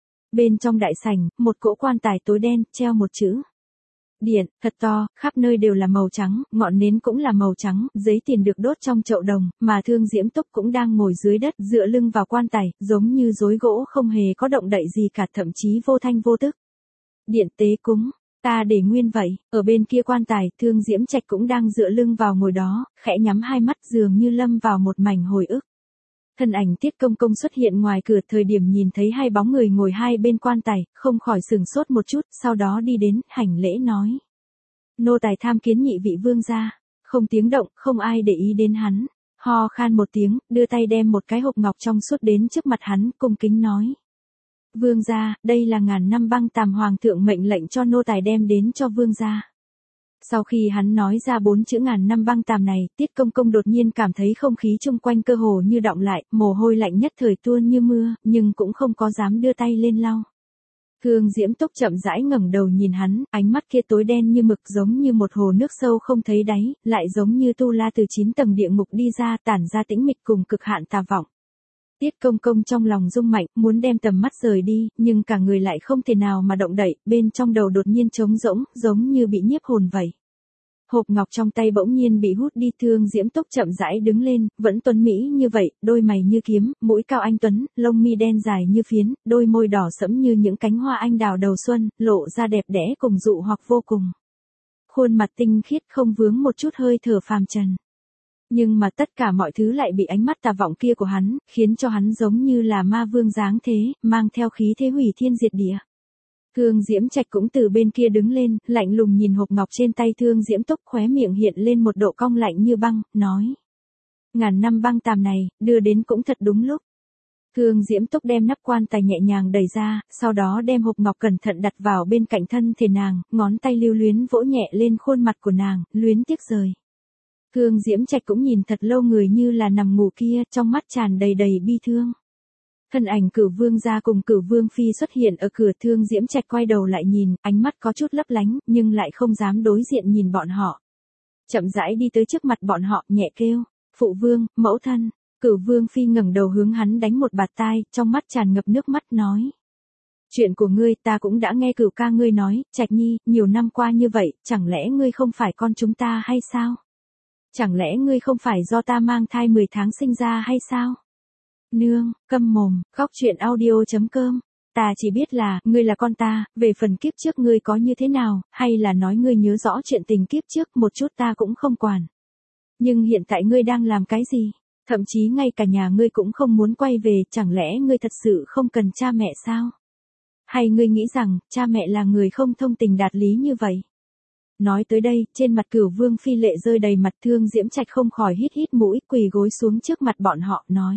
Bên trong đại sảnh, một cỗ quan tài tối đen, treo một chữ Điện, thật to, khắp nơi đều là màu trắng, ngọn nến cũng là màu trắng, giấy tiền được đốt trong chậu đồng, mà Thương Diễm Túc cũng đang ngồi dưới đất, dựa lưng vào quan tài, giống như rối gỗ không hề có động đậy gì cả, thậm chí vô thanh vô tức. Điện tế cúng, ta để nguyên vậy, ở bên kia quan tài, Thương Diễm Trạch cũng đang dựa lưng vào ngồi đó, khẽ nhắm hai mắt dường như lâm vào một mảnh hồi ức. Thân ảnh Tiết Công Công xuất hiện ngoài cửa, thời điểm nhìn thấy hai bóng người ngồi hai bên quan tài, không khỏi sửng sốt một chút, sau đó đi đến, hành lễ nói. Nô tài tham kiến nhị vị vương gia. Không tiếng động, không ai để ý đến hắn. Ho khan một tiếng, đưa tay đem một cái hộp ngọc trong suốt đến trước mặt hắn, cung kính nói. Vương gia, đây là ngàn năm băng tàm hoàng thượng mệnh lệnh cho nô tài đem đến cho vương gia. Sau khi hắn nói ra 4 chữ ngàn năm băng tàm này, Tiết Công Công đột nhiên cảm thấy không khí chung quanh cơ hồ như đọng lại, mồ hôi lạnh nhất thời tuôn như mưa, nhưng cũng không có dám đưa tay lên lau. Thương Diễm Túc chậm rãi ngẩng đầu nhìn hắn, ánh mắt kia tối đen như mực giống như một hồ nước sâu không thấy đáy, lại giống như tu la từ 9 tầng địa ngục đi ra, tản ra tĩnh mịch cùng cực hạn tà vọng. Tiết Công Công trong lòng rung mạnh, muốn đem tầm mắt rời đi, nhưng cả người lại không thể nào mà động đậy, bên trong đầu đột nhiên trống rỗng, giống như bị nhiếp hồn vậy. Hộp ngọc trong tay bỗng nhiên bị hút đi, Thương Diễm Túc chậm rãi đứng lên, vẫn tuấn mỹ như vậy, đôi mày như kiếm, mũi cao anh tuấn, lông mi đen dài như phiến, đôi môi đỏ sẫm như những cánh hoa anh đào đầu xuân, lộ ra đẹp đẽ cùng dụ hoặc vô cùng. Khuôn mặt tinh khiết không vướng một chút hơi thở phàm trần. Nhưng mà tất cả mọi thứ lại bị ánh mắt tà vọng kia của hắn, khiến cho hắn giống như là ma vương dáng thế, mang theo khí thế hủy thiên diệt địa. Thương Diễm Trạch cũng từ bên kia đứng lên, lạnh lùng nhìn hộp ngọc trên tay Thương Diễm Túc, khóe miệng hiện lên một độ cong lạnh như băng, nói. Ngàn năm băng tàm này, đưa đến cũng thật đúng lúc. Thương Diễm Túc đem nắp quan tài nhẹ nhàng đẩy ra, sau đó đem hộp ngọc cẩn thận đặt vào bên cạnh thân thể nàng, ngón tay lưu luyến vỗ nhẹ lên khuôn mặt của nàng, luyến tiếc rời. Thương Diễm Trạch cũng nhìn thật lâu người như là nằm ngủ kia, trong mắt tràn đầy đầy bi thương. Thân ảnh Cửu Vương gia cùng Cửu Vương phi xuất hiện ở cửa, Thương Diễm Trạch quay đầu lại nhìn, ánh mắt có chút lấp lánh, nhưng lại không dám đối diện nhìn bọn họ. Chậm rãi đi tới trước mặt bọn họ, nhẹ kêu, phụ vương, mẫu thân. Cửu Vương phi ngẩng đầu hướng hắn đánh một bạt tai, trong mắt tràn ngập nước mắt nói. Chuyện của ngươi ta cũng đã nghe Cửu ca ngươi nói, Trạch Nhi, nhiều năm qua như vậy, chẳng lẽ ngươi không phải con chúng ta hay sao? Chẳng lẽ ngươi không phải do ta mang thai 10 tháng sinh ra hay sao? Nương, câm mồm, góc truyện audio.com. Ta chỉ biết là, ngươi là con ta, về phần kiếp trước ngươi có như thế nào, hay là nói ngươi nhớ rõ chuyện tình kiếp trước một chút ta cũng không quản. Nhưng hiện tại ngươi đang làm cái gì? Thậm chí ngay cả nhà ngươi cũng không muốn quay về, chẳng lẽ ngươi thật sự không cần cha mẹ sao? Hay ngươi nghĩ rằng, cha mẹ là người không thông tình đạt lý như vậy? Nói tới đây, trên mặt Cửu Vương phi lệ rơi đầy mặt, Thương Diễm Trạch không khỏi hít hít mũi, quỳ gối xuống trước mặt bọn họ, nói.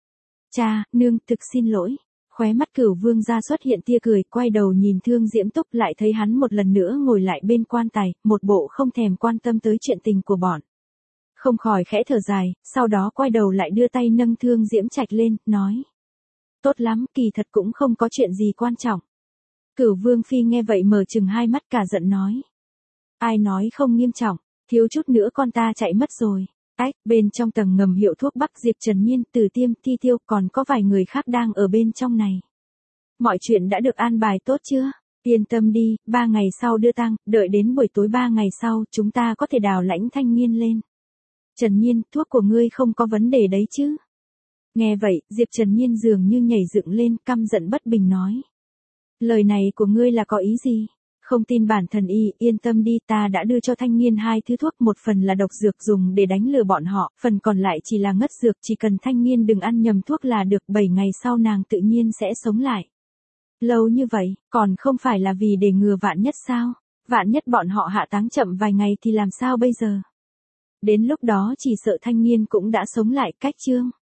Cha, nương, thực xin lỗi. Khóe mắt Cửu Vương gia xuất hiện tia cười, quay đầu nhìn Thương Diễm Túc, lại thấy hắn một lần nữa ngồi lại bên quan tài, một bộ không thèm quan tâm tới chuyện tình của bọn. Không khỏi khẽ thở dài, sau đó quay đầu lại đưa tay nâng Thương Diễm Trạch lên, nói. Tốt lắm, kỳ thật cũng không có chuyện gì quan trọng. Cửu Vương Phi nghe vậy mở trừng hai mắt cả giận nói. Ai nói không nghiêm trọng, thiếu chút nữa con ta chạy mất rồi. Bên trong tầng ngầm hiệu thuốc Bắc Diệp Trần Nhiên, Từ Tiêm, Ti Tiêu còn có vài người khác đang ở bên trong này. Mọi chuyện đã được an bài tốt chưa? Yên tâm đi, 3 ngày sau đưa tang, đợi đến buổi tối 3 ngày sau chúng ta có thể đào lãnh Thanh Nghiên lên. Trần Nhiên, thuốc của ngươi không có vấn đề đấy chứ? Nghe vậy, Diệp Trần Nhiên dường như nhảy dựng lên, căm giận bất bình nói. Lời này của ngươi là có ý gì? Không tin bản thân y, yên tâm đi, ta đã đưa cho Thanh Nghiên 2 thứ thuốc, một phần là độc dược dùng để đánh lừa bọn họ, phần còn lại chỉ là ngất dược, chỉ cần Thanh Nghiên đừng ăn nhầm thuốc là được, 7 ngày sau nàng tự nhiên sẽ sống lại. Lâu như vậy, còn không phải là vì để ngừa vạn nhất sao? Vạn nhất bọn họ hạ táng chậm vài ngày thì làm sao bây giờ? Đến lúc đó chỉ sợ Thanh Nghiên cũng đã sống lại. Cách chương